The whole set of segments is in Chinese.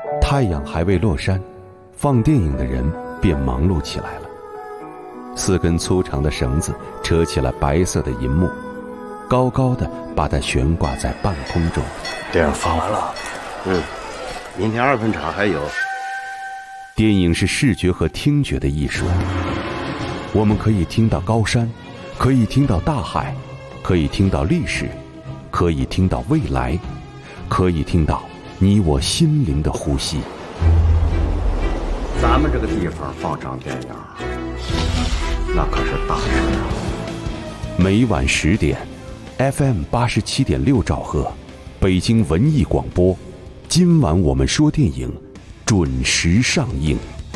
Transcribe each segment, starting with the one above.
太阳还未落山，放电影的人便忙碌起来了。4根粗长的绳子扯起了白色的银幕，高高的把它悬挂在半空中。 电影放完了， 明天2分场还有。 电影是视觉和听觉的艺术，我们可以听到高山，可以听到大海，可以听到历史，可以听到未来，可以听到你我心灵的呼吸。 咱们这个地方放场电影，那可是大事啊！ 每晚10点 ，FM 87.6兆赫，北京文艺广播。今晚我们说电影，准时上映。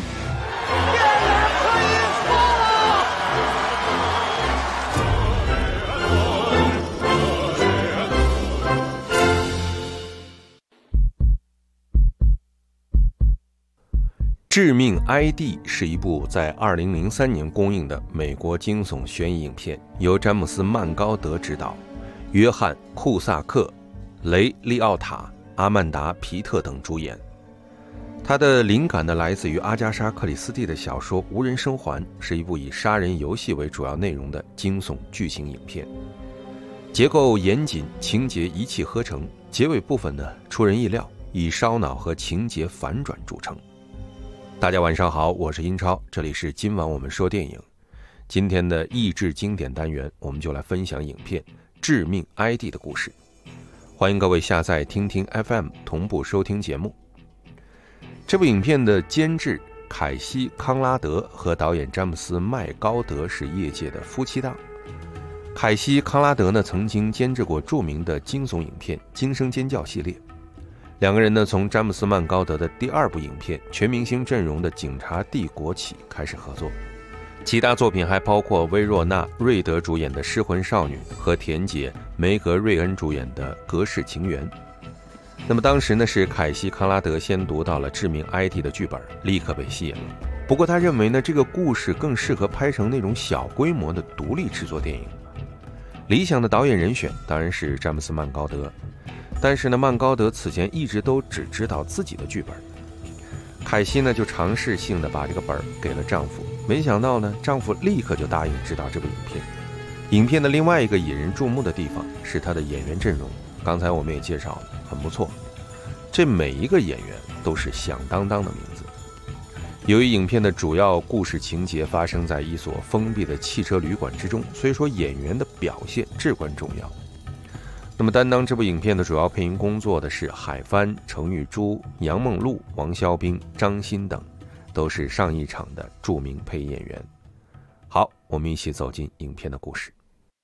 致命 ID 是一部在2003年公映的美国惊悚悬疑影片，由詹姆斯·曼高德执导，约翰·库萨克、雷·利奥塔、阿曼达·皮特等主演。他的灵感呢来自于阿加莎·克里斯蒂的小说《无人生还》，是一部以杀人游戏为主要内容的惊悚剧情影片。结构严谨，情节一气呵成，结尾部分呢出人意料，以烧脑和情节反转著称。大家晚上好，我是英超，这里是今晚我们说电影。今天的益智经典单元，我们就来分享影片《致命 ID》的故事。欢迎各位下载听听 FM 同步收听节目。这部影片的监制凯西·康拉德和导演詹姆斯·麦高德是业界的夫妻档。凯西·康拉德呢曾经监制过著名的惊悚影片《惊声尖叫》系列。两个人呢，从詹姆斯·曼高德的第2部影片全明星阵容的《警察帝国》起开始合作，其他作品还包括薇若娜·瑞德主演的《失魂少女》和田姐梅格瑞恩主演的《隔世情缘》。那么当时呢，是凯西·康拉德先读到了《致命 ID》的剧本，立刻被吸引了。不过他认为呢，这个故事更适合拍成那种小规模的独立制作电影。理想的导演人选当然是詹姆斯·曼高德。但是呢，曼高德此前一直都只知道自己的剧本。凯西呢就尝试性的把这个本给了丈夫，没想到呢，丈夫立刻就答应执导这部影片。影片的另外一个引人注目的地方是他的演员阵容，刚才我们也介绍了，很不错。这每一个演员都是响当当的名字。由于影片的主要故事情节发生在一所封闭的汽车旅馆之中，所以说演员的表现至关重要。那么担当这部影片的主要配音工作的是海帆、程玉珠、杨梦露、王肖兵、张欣等，都是上一场的著名配音演员。好，我们一起走进影片的故事。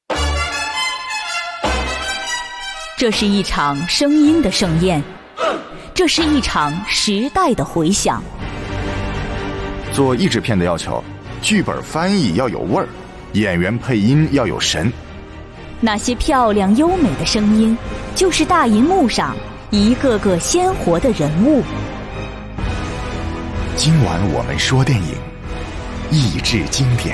这是一场声音的盛宴，这是一场时代的回响。 做译制片的要求，剧本翻译要有味儿，演员配音要有神。 那些漂亮优美的声音，就是大荧幕上一个个鲜活的人物。 今晚我们说电影，益智经典。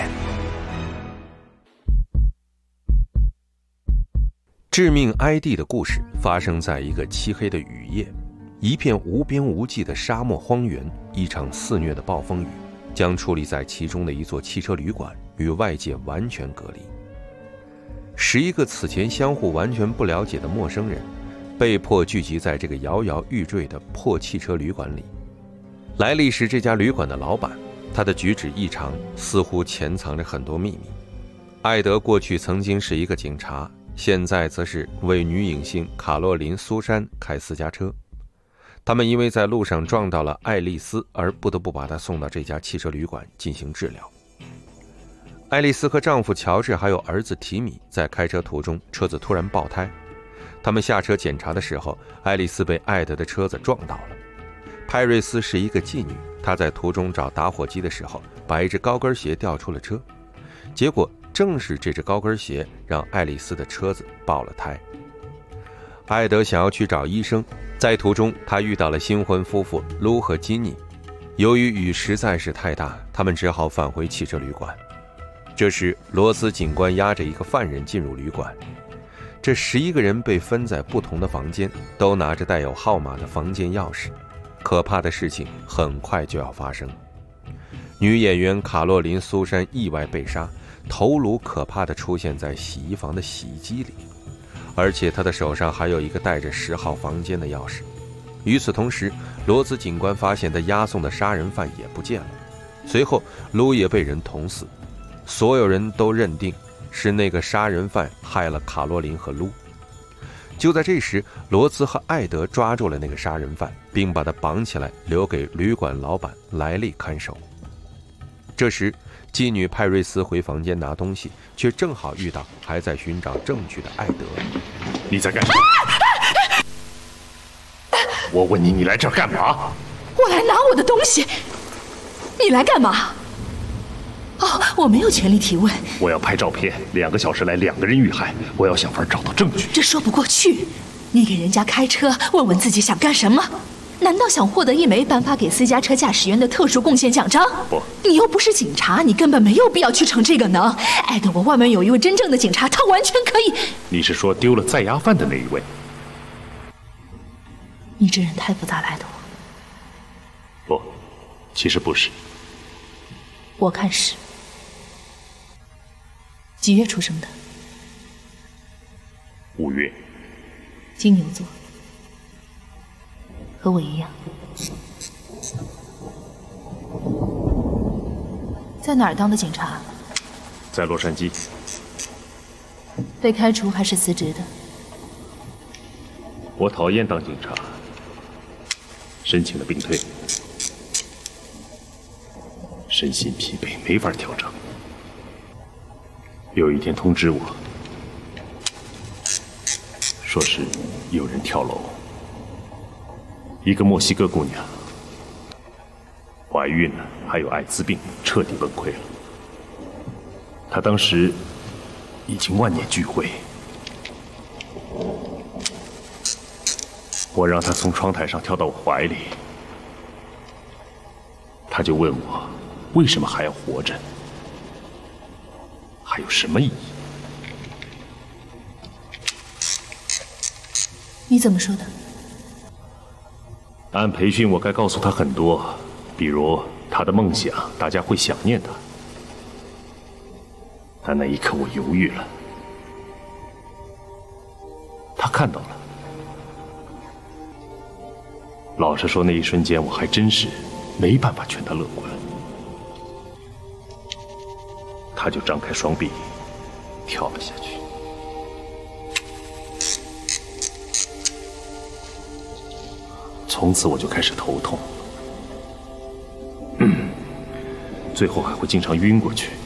致命 ID 的故事发生在一个漆黑的雨夜，一片无边无际的沙漠荒原，一场肆虐的暴风雨将矗立在其中的一座汽车旅馆与外界完全隔离。11个此前相互完全不了解的陌生人，被迫聚集在这个摇摇欲坠的破汽车旅馆里。来历是这家旅馆的老板，他的举止异常，似乎潜藏着很多秘密。艾德过去曾经是一个警察，现在则是为女影星卡洛琳·苏珊开私家车。他们因为在路上撞到了爱丽丝，而不得不把她送到这家汽车旅馆进行治疗。爱丽丝和丈夫乔治还有儿子提米在开车途中，车子突然爆胎。他们下车检查的时候，爱丽丝被艾德的车子撞到了。派瑞斯是一个妓女，她在途中找打火机的时候，把一只高跟鞋掉出了车，结果正是这只高跟鞋让爱丽丝的车子爆了胎。艾德想要去找医生，在途中他遇到了新婚夫妇卢和基尼，由于雨实在是太大，他们只好返回汽车旅馆。这时罗斯警官押着一个犯人进入旅馆，这11个人被分在不同的房间，都拿着带有号码的房间钥匙。 可怕的事情很快就要发生。女演员卡洛琳·苏珊意外被杀，头颅可怕地出现在洗衣房的洗衣机里，而且她的手上还有一个带着10号房间的钥匙。与此同时，罗兹警官发现他押送的杀人犯也不见了。随后，卢也被人捅死。所有人都认定是那个杀人犯害了卡洛琳和卢。就在这时，罗兹和艾德抓住了那个杀人犯，并把他绑起来，留给旅馆老板莱利看守。这时，妓女派瑞斯回房间拿东西，却正好遇到还在寻找证据的艾德。 你在干什么？我问你，你来这儿干嘛？ 我来拿我的东西。你来干嘛？哦，我没有权利提问。 我要拍照片，2个小时来2个人遇害，我要想法找到证据。 这说不过去。你给人家开车，问问自己想干什么？难道想获得一枚颁发给私家车驾驶员的特殊贡献奖章？ 不， 你又不是警察，你根本没有必要去逞这个能。艾德，我外面有一位真正的警察，他完全可以。 你是说丢了在押犯的那一位？ 你这人太复杂了，艾德。 不，其实不是。 我看是。几月出生的 ？5月。 金牛座。和我一样。在哪儿当的警察？ 在洛杉矶。 被开除还是辞职的？ 我讨厌当警察，申请了病退，身心疲惫，没法调整。有一天通知我，说是有人跳楼，一个墨西哥姑娘怀孕了，还有艾滋病，彻底崩溃了。她当时已经万念俱灰。我让他从窗台上跳到我怀里，他就问我为什么还要活着，还有什么意义？ 你怎么说的？ 按培训，我该告诉他很多，比如他的梦想，大家会想念他。但那一刻我犹豫了，他看到了。老实说，那一瞬间我还真是没办法劝他乐观。他就张开双臂，跳了下去。从此我就开始头痛，最后还会经常晕过去。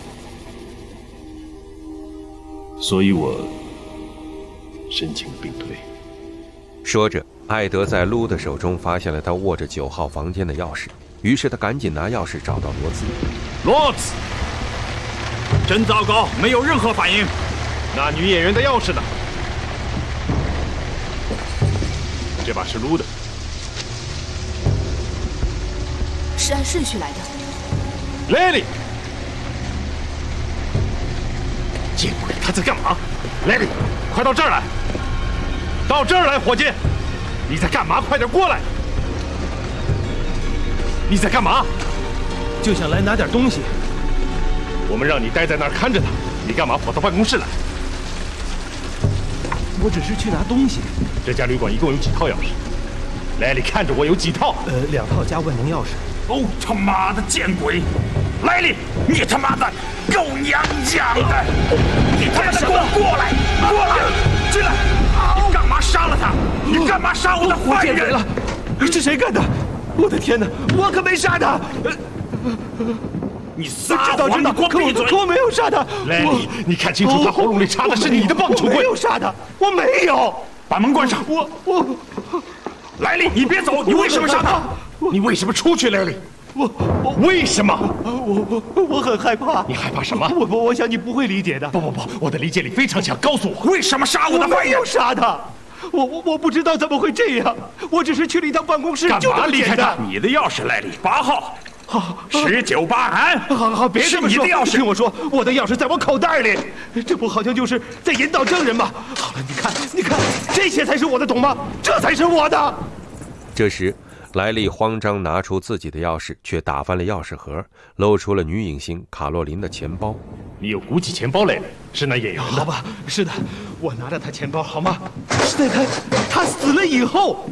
所以我申请了病退。 说着，艾德在卢的手中发现了他握着9号房间的钥匙，于是他赶紧拿钥匙找到罗兹。 罗兹，真糟糕，没有任何反应。 那女演员的钥匙呢？这把是卢的， 是按顺序来的。 莱利，见鬼，他在干嘛？莱利，快到这儿来！到这儿来，伙计！你在干嘛？快点过来！你在干嘛？ 就想来拿点东西。 我们让你待在那儿看着他，你干嘛跑到办公室来？ 我只是去拿东西。 这家旅馆一共有几套钥匙？莱利，看着我有几套 ？2套加万能钥匙。 哦，他妈的贱鬼！莱利，你他妈的狗娘养的！你他妈的给我过来！过来！进来！你干嘛杀了他？你干嘛杀我的坏人了？是谁干的？我的天哪！我可没杀他！ 你撒谎！你给我闭嘴！ 可我没有杀他！ 莱利，你看清楚，他喉咙里插的是你的棒球棍！ 我没有杀他，我没有！ 把门关上！ 我， 莱利，你别走！你为什么杀他？你为什么出去，莱利？ 为什么？ 我很害怕。 你害怕什么？ 我想你不会理解的。 不，我的理解力非常强。告诉我， 为什么杀我的坏人？ 我没有杀他，我不知道怎么会这样。我只是去了一趟办公室， 干嘛离开他？ 你的钥匙，莱利，8号。198安。 好，别这么说。 是你的钥匙。 听我说，我的钥匙在我口袋里。这不好像就是在引导证人吗？好了，你看，这些才是我的，懂吗？这才是我的。 这时， 莱利慌张拿出自己的钥匙，却打翻了钥匙盒，露出了女影星卡洛琳的钱包。 你有鼓起钱包来了，是那演员的。 好吧，是的，我拿着他钱包，好吗？是在他死了以后，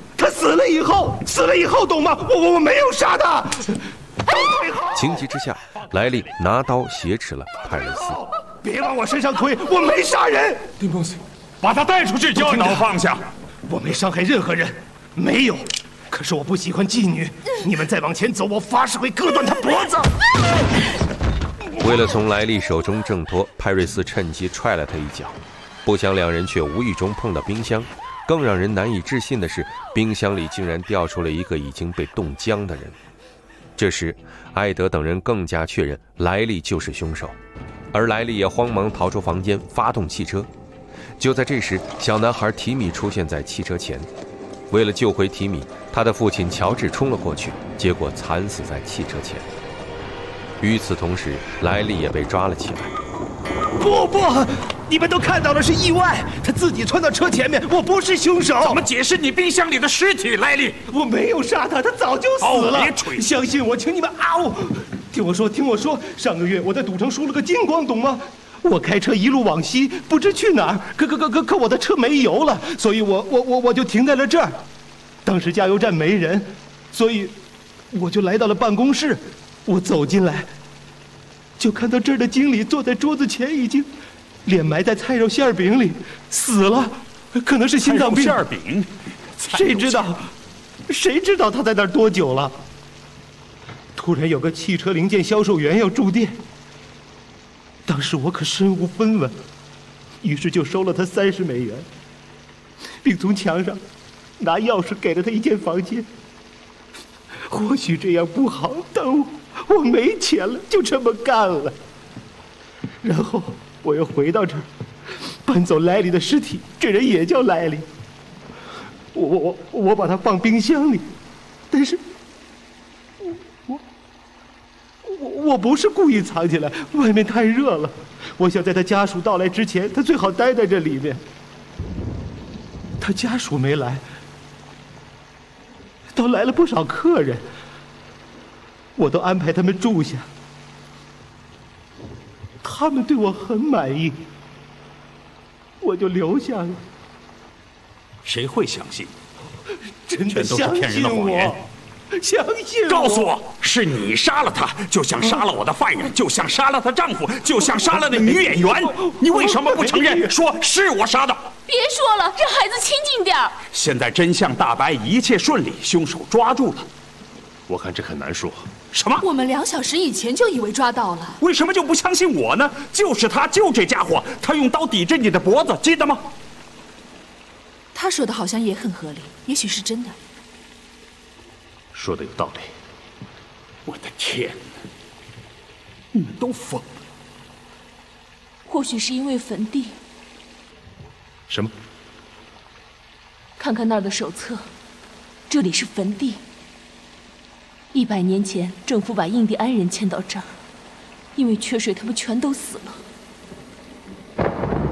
懂吗？我没有杀他。 情急之下，莱利拿刀挟持了派瑞斯。 别往我身上推，我没杀人。 对不起，把他带出去，教导放下。 我没伤害任何人，没有。可是我不喜欢妓女，你们再往前走，我发誓会割断他脖子。 为了从莱利手中挣脱，派瑞斯趁机踹了他一脚，不想两人却无意中碰到冰箱。更让人难以置信的是，冰箱里竟然掉出了一个已经被冻僵的人。这时，艾德等人更加确认莱利就是凶手，而莱利也慌忙逃出房间，发动汽车。就在这时，小男孩提米出现在汽车前。为了救回提米，他的父亲乔治冲了过去，结果惨死在汽车前。与此同时，莱利也被抓了起来。 不，你们都看到了是意外，他自己窜到车前面，我不是凶手。 怎么解释你冰箱里的尸体，莱利？ 我没有杀他，他早就死了。 别吹！ 相信我，请你们听我说，上个月我在赌城输了个精光，懂吗？我开车一路往西，不知去哪儿，可我的车没油了，所以我就停在了这儿。当时加油站没人，所以我就来到了办公室。我走进来，就看到这儿的经理坐在桌子前，已经脸埋在菜肉馅饼里，死了，可能是心脏病。 馅饼， 谁知道他在那儿多久了？突然有个汽车零件销售员要住店。当时我可身无分文，于是就收了他30美元，并从墙上拿钥匙给了他一间房间。或许这样不好，但我没钱了，就这么干了。然后我又回到这儿，搬走莱利的尸体，这人也叫莱利。我把他放冰箱里，但是我不是故意藏起来，外面太热了，我想在他家属到来之前，他最好待在这里面。他家属没来，倒来了不少客人，我都安排他们住下，他们对我很满意，我就留下了。 谁会相信？ 真的全都是骗人的谎言。 相信我！ 告诉我，是你杀了他，就像杀了我的犯人，就像杀了她丈夫，就像杀了那女演员。你为什么不承认，说是我杀的？ 别说了，让孩子清静点儿。 现在真相大白，一切顺利，凶手抓住了。 我看这很难说。 什么？ 我们2小时以前就以为抓到了。 为什么就不相信我呢？就是他，就这家伙，他用刀抵着你的脖子，记得吗？ 他说的好像也很合理，也许是真的。 说的有道理。 我的天哪，你们都疯了！ 或许是因为坟地。 什么？ 看看那儿的手册，这里是坟地。100年前，政府把印第安人迁到这儿，因为缺水，他们全都死了。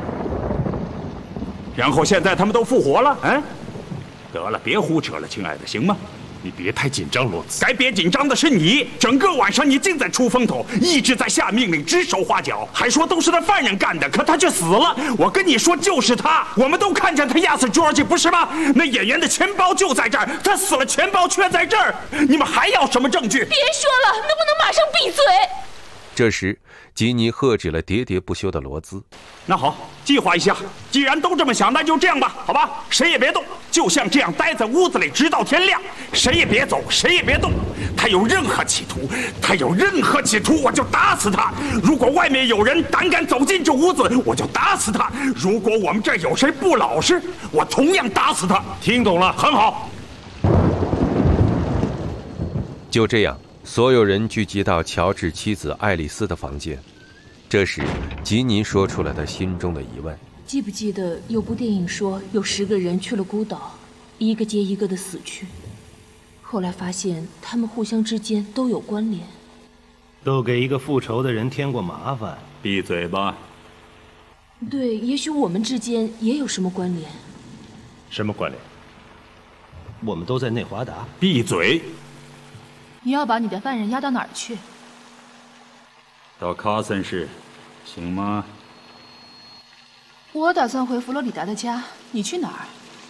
然后现在他们都复活了，得了，别胡扯了，亲爱的，行吗？ 你别太紧张，罗兹。 该别紧张的是你，整个晚上你净在出风头，一直在下命令，指手画脚，还说都是他犯人干的，可他却死了。我跟你说，就是他，我们都看见他压死 George， 不是吗？那演员的钱包就在这儿，他死了，钱包却在这儿，你们还要什么证据？ 别说了，能不能马上闭嘴？ 这时，吉尼喝止了喋喋不休的罗兹。 那好，计划一下，既然都这么想，那就这样吧，好吧？谁也别动，就像这样待在屋子里，直到天亮。谁也别走，谁也别动。他有任何企图，我就打死他。如果外面有人胆敢走进这屋子，我就打死他。如果我们这儿有谁不老实，我同样打死他。 听懂了， 很好。 就这样，所有人聚集到乔治妻子爱丽丝的房间。这时，吉尼说出了他心中的疑问： 记不记得有部电影说有10个人去了孤岛，一个接一个的死去，后来发现他们互相之间都有关联， 都给一个复仇的人添过麻烦。 闭嘴吧。 对，也许我们之间也有什么关联。 什么关联？ 我们都在内华达。 闭嘴！ 你要把你的犯人押到哪儿去？ 到卡森市，行吗？ 我打算回佛罗里达的家，你去哪儿？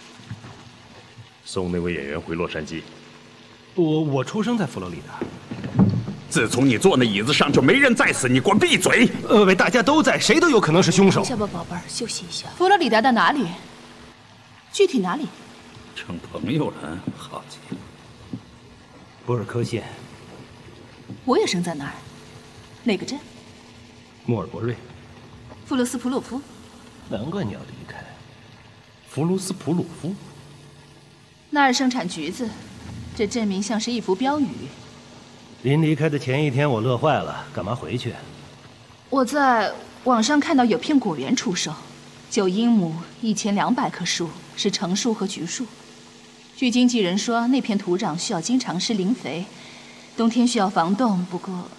送那位演员回洛杉矶。 我出生在佛罗里达。 自从你坐那椅子上，就没人再死。你给我闭嘴！ 喂，大家都在，谁都有可能是凶手。 留下吧，宝贝儿，休息一下。佛罗里达的哪里？具体哪里？ 成朋友了，好极了。 博尔科县。 我也生在那儿。哪个镇？ 莫尔伯瑞。 弗罗斯普鲁夫。 难怪你要离开。弗卢斯普鲁夫。 那儿生产橘子，这镇名像是一幅标语。 临离开的前一天，我乐坏了，干嘛回去？ 我在网上看到有片果园出售，9英亩，1200棵树，是橙树和橘树。据经纪人说，那片土壤需要经常施磷肥，冬天需要防冻。不过，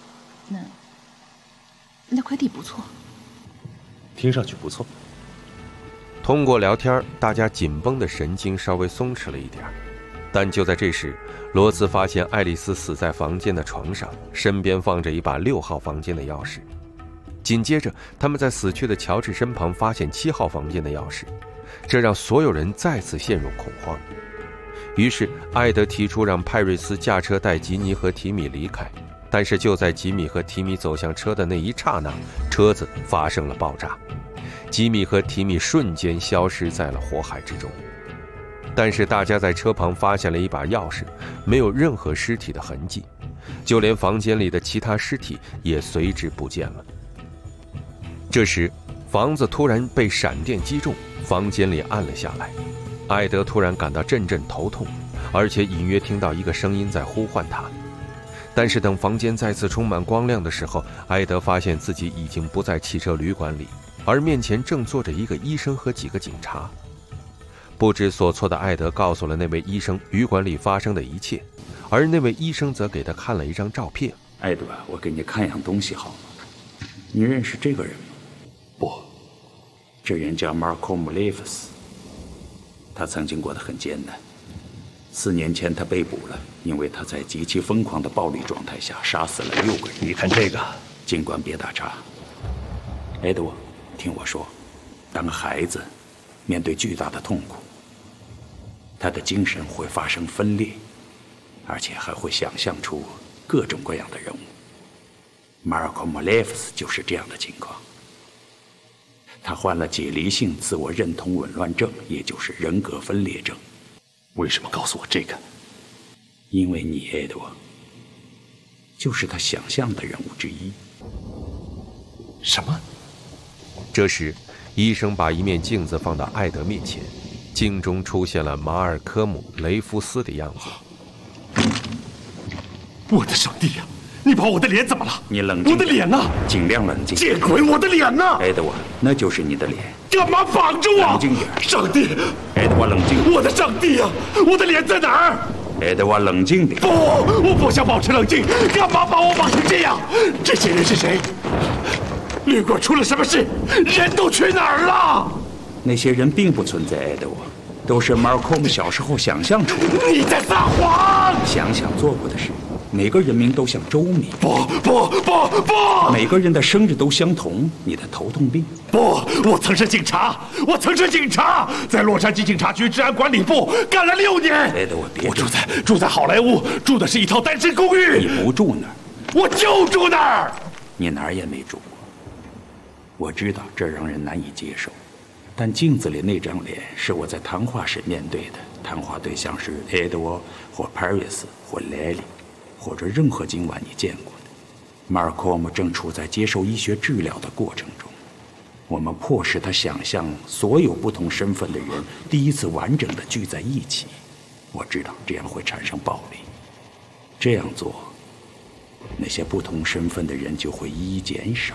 那块地不错。 听上去不错。 通过聊天，大家紧绷的神经稍微松弛了一点。但就在这时，罗斯发现爱丽丝死在房间的床上，身边放着一把6号房间的钥匙。紧接着，他们在死去的乔治身旁发现7号房间的钥匙，这让所有人再次陷入恐慌。于是，艾德提出让派瑞斯驾车带吉尼和提米离开，但是就在吉米和提米走向车的那一刹那，车子发生了爆炸，吉米和提米瞬间消失在了火海之中。但是大家在车旁发现了一把钥匙，没有任何尸体的痕迹，就连房间里的其他尸体也随之不见了。这时，房子突然被闪电击中，房间里暗了下来。艾德突然感到阵阵头痛，而且隐约听到一个声音在呼唤他。但是等房间再次充满光亮的时候，艾德发现自己已经不在汽车旅馆里，而面前正坐着一个医生和几个警察。不知所措的艾德告诉了那位医生旅馆里发生的一切，而那位医生则给他看了一张照片。 艾德，我给你看样东西好吗？你认识这个人吗？ 不， 这人叫马尔科姆·雷夫斯，他曾经过得很艰难。4年前他被捕了，因为他在极其疯狂的暴力状态下杀死了6个人。 你看这个， 尽管别打岔。艾德，听我说，当孩子面对巨大的痛苦，他的精神会发生分裂，而且还会想象出各种各样的人物。马尔科姆·雷夫斯就是这样的情况。他患了解离性自我认同紊乱症，也就是人格分裂症。 为什么告诉我这个？ 因为你，艾德，就是他想象的人物之一。 什么？ 这时，医生把一面镜子放到艾德面前，镜中出现了马尔科姆·雷夫斯的样子。 我的上帝呀！你把我的脸怎么了？ 你冷静。 我的脸呢？ 尽量冷静。 见鬼！我的脸呢？ 艾德，那就是你的脸。 干嘛绑着我？ 冷静点。 上帝！ 艾德，冷静。 我的上帝呀！我的脸在哪儿？ 艾德，冷静点。 不，我不想保持冷静。干嘛把我绑成这样？这些人是谁？旅馆出了什么事？人都去哪儿了？ 那些人并不存在，艾德，都是马尔科姆小时候想象出的。 你在撒谎！ 想想做过的事。每个人名都像周密。 不！ 每个人的生日都相同。你的头痛病。 不，我曾是警察，在洛杉矶警察局治安管理部干了6年。 艾德，别。 我住在好莱坞，住的是一套单身公寓。 你不住那儿， 我就住那儿。 你哪儿也没住过。我知道这让人难以接受，但镜子里那张脸是我在谈话时面对的。谈话对象是艾德或 Paris 或 Lily， 或者任何今晚你见过的。马尔科姆正处在接受医学治疗的过程中，我们迫使他想象所有不同身份的人第一次完整的聚在一起。我知道这样会产生暴力，这样做，那些不同身份的人就会一一减少。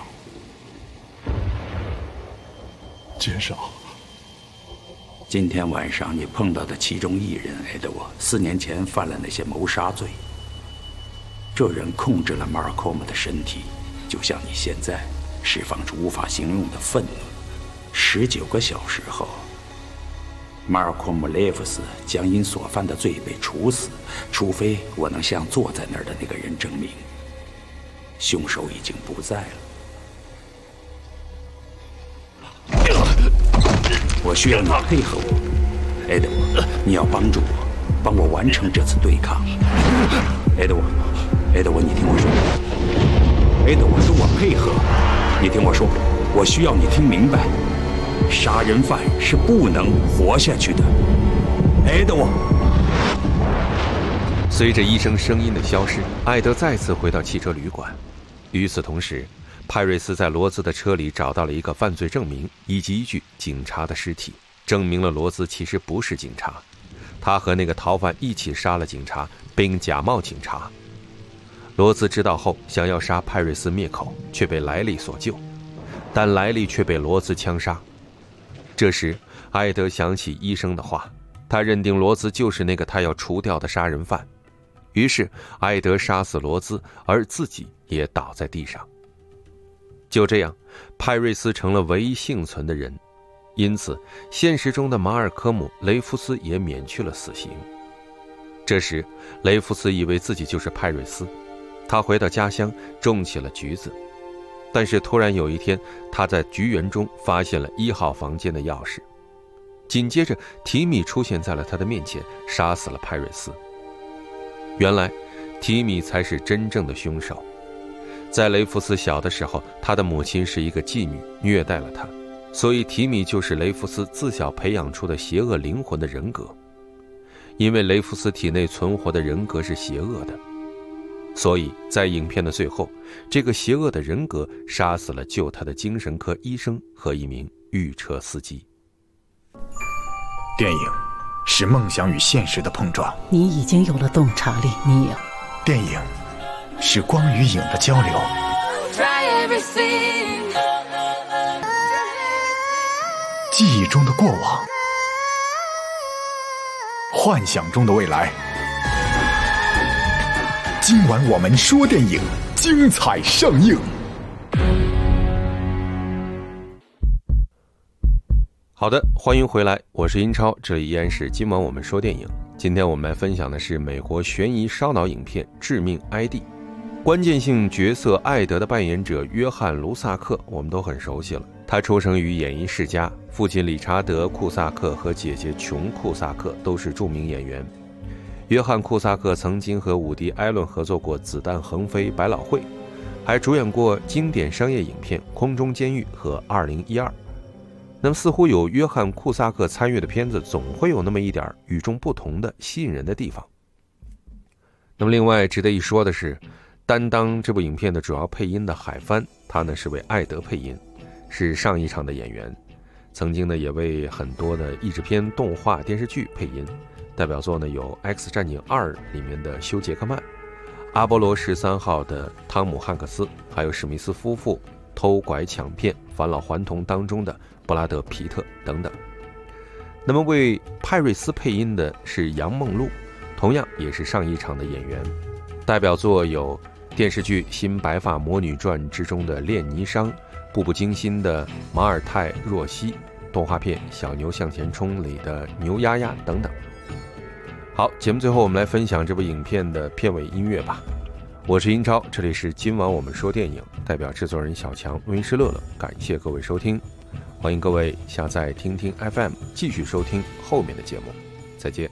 减少。 今天晚上你碰到的其中一人，艾德沃，4年前犯了那些谋杀罪。这人控制了马尔科姆的身体，就像你现在释放出无法形容的愤怒。19个小时后， 马尔科姆·雷夫斯将因所犯的罪被处死，除非我能向坐在那儿的那个人证明，凶手已经不在了。我需要你配合我，埃德沃，你要帮助我，帮我完成这次对抗。埃德沃，你听我说，埃德沃，跟我配合，你听我说，我需要你听明白。杀人犯是不能活下去的，埃德沃。 随着医生声音的消失，艾德再次回到汽车旅馆。与此同时，派瑞斯在罗兹的车里找到了一个犯罪证明以及一具警察的尸体，证明了罗兹其实不是警察，他和那个逃犯一起杀了警察，并假冒警察。罗兹知道后想要杀派瑞斯灭口，却被莱利所救，但莱利却被罗兹枪杀。这时，艾德想起医生的话，他认定罗兹就是那个他要除掉的杀人犯。于是，艾德杀死罗兹，而自己也倒在地上。就这样，派瑞斯成了唯一幸存的人，因此，现实中的马尔科姆·雷夫斯也免去了死刑。这时，雷夫斯以为自己就是派瑞斯，他回到家乡种起了橘子。但是突然有一天，他在橘园中发现了1号房间的钥匙。紧接着，提米出现在了他的面前，杀死了派瑞斯。原来，提米才是真正的凶手。在雷夫斯小的时候，他的母亲是一个妓女，虐待了他，所以提米就是雷夫斯自小培养出的邪恶灵魂的人格。因为雷夫斯体内存活的人格是邪恶的，所以在影片的最后，这个邪恶的人格杀死了救他的精神科医生和一名御车司机。 电影是梦想与现实的碰撞， 你已经有了洞察力，尼尔。 电影是光与影的交流，记忆中的过往，幻想中的未来。今晚我们说电影，精彩上映。 好的，欢迎回来，我是英超，这里依然是今晚我们说电影。今天我们来分享的是美国悬疑烧脑影片《致命 ID》。关键性角色艾德的扮演者约翰·卢萨克我们都很熟悉了，他出生于演艺世家，父亲理查德·库萨克和姐姐琼·库萨克都是著名演员。约翰·库萨克曾经和伍迪·艾伦合作过《子弹横飞》《百老汇》，还主演过经典商业影片《空中监狱》和《2012》。那么似乎有约翰·库萨克参与的片子总会有那么一点与众不同的吸引人的地方。那么另外值得一说的是，担当这部影片的主要配音的海帆，他呢是为艾德配音，是上一场的演员，曾经呢也为很多的译制片、动画、电视剧配音。代表作呢有《X 战警2》里面的休·杰克曼，《阿波罗13号》的汤姆·汉克斯，还有史密斯夫妇偷拐抢骗、返老还童当中的布拉德·皮特等等。那么为派瑞斯配音的是杨梦露，同样也是上一场的演员。代表作有电视剧《新白发魔女传》之中的练霓裳，《步步惊心》的马尔泰·若曦，动画片《小牛向前冲》里的牛丫丫等等。好，节目最后我们来分享这部影片的片尾音乐吧。我是英超，这里是今晚我们说电影，代表制作人小强、录音师乐乐，感谢各位收听，欢迎各位下载听听 FM 继续收听后面的节目，再见。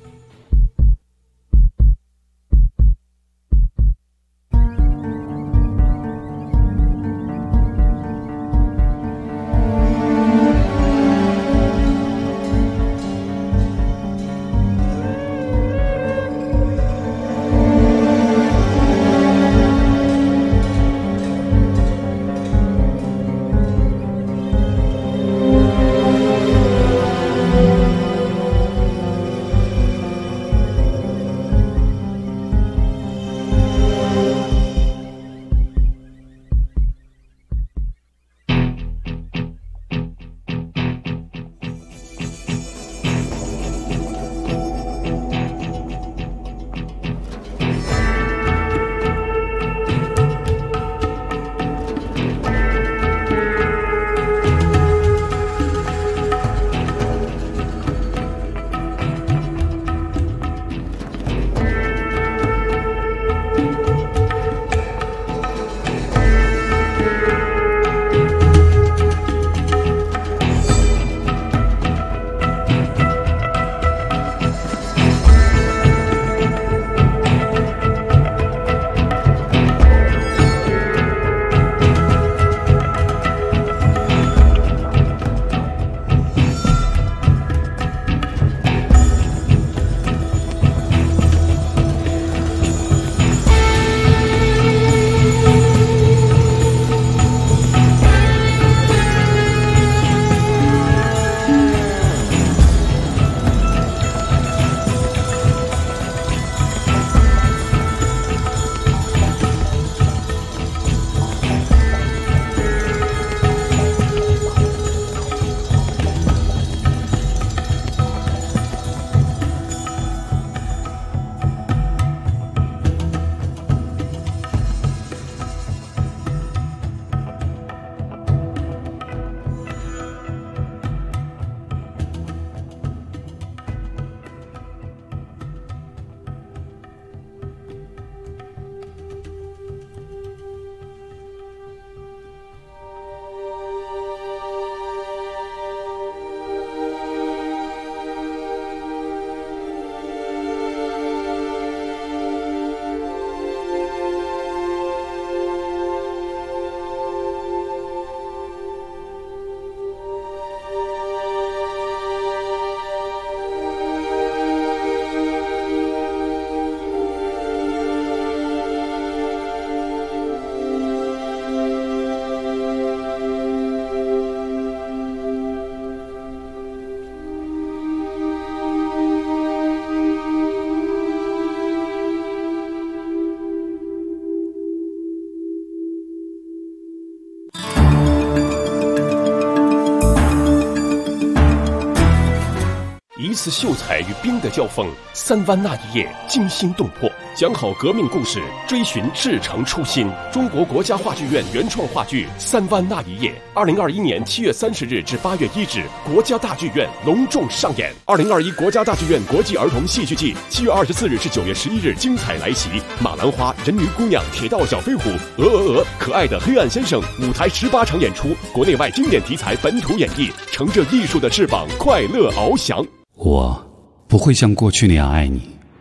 一次秀才与兵的交锋，3湾那一夜惊心动魄，讲好革命故事，追寻至诚初心。中国国家话剧院原创话剧《3湾那一夜》，2021年7月30日至8月1日，国家大剧院隆重上演。2021国家大剧院国际儿童戏剧季7月24日至9月11日精彩来袭，马兰花、人鱼姑娘、铁道小飞虎、可爱的黑暗先生，舞台18场演出，国内外经典题材本土演绎，乘着艺术的翅膀，快乐翱翔。 我不会像过去那样爱你。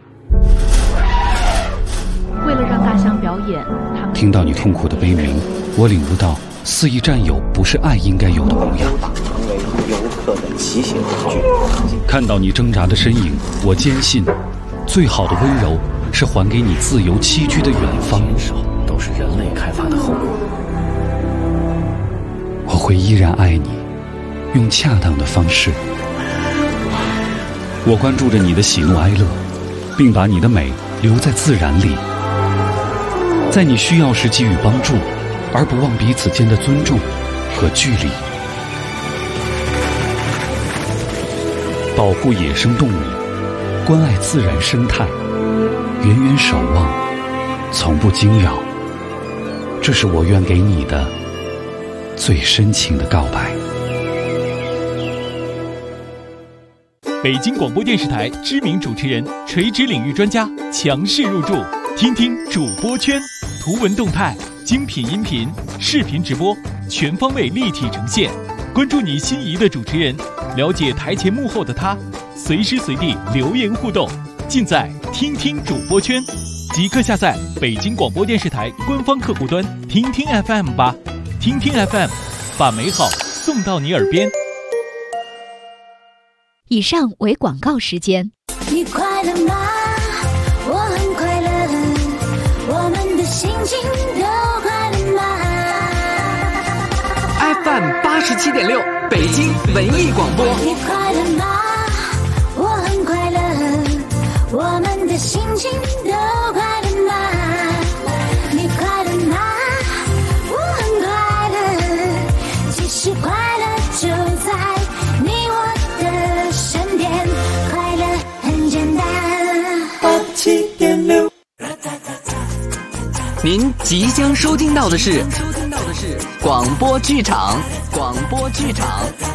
为了让大象表演，他们听到你痛苦的悲鸣，我领悟到肆意占有不是爱应该有的模样。 成为游客的骑行工具。 看到你挣扎的身影，我坚信，最好的温柔是还给你自由栖居的远方。 都是人类开发的后果。 我会依然爱你，用恰当的方式。我关注着你的喜怒哀乐，并把你的美留在自然里，在你需要时给予帮助，而不忘彼此间的尊重和距离。保护野生动物，关爱自然生态，远远守望，从不惊扰，这是我愿给你的最深情的告白。 北京广播电视台知名主持人、垂直领域专家强势入驻，听听主播圈，图文动态、精品音频、视频直播，全方位立体呈现。关注你心仪的主持人，了解台前幕后的他，随时随地留言互动，尽在听听主播圈。即刻下载北京广播电视台官方客户端听听 FM 吧，听听 FM， 把美好送到你耳边。 以上为广告时间。 你快乐吗？我很快乐，我们的心情都快乐吗 ？FM 87.6，北京文艺广播。 你快乐吗？我很快乐，我们的心情都快乐吗？你快乐吗？我很快乐，其实快乐就在你我的身边，快乐很简单。87.6， 您即将收听到的是广播剧场。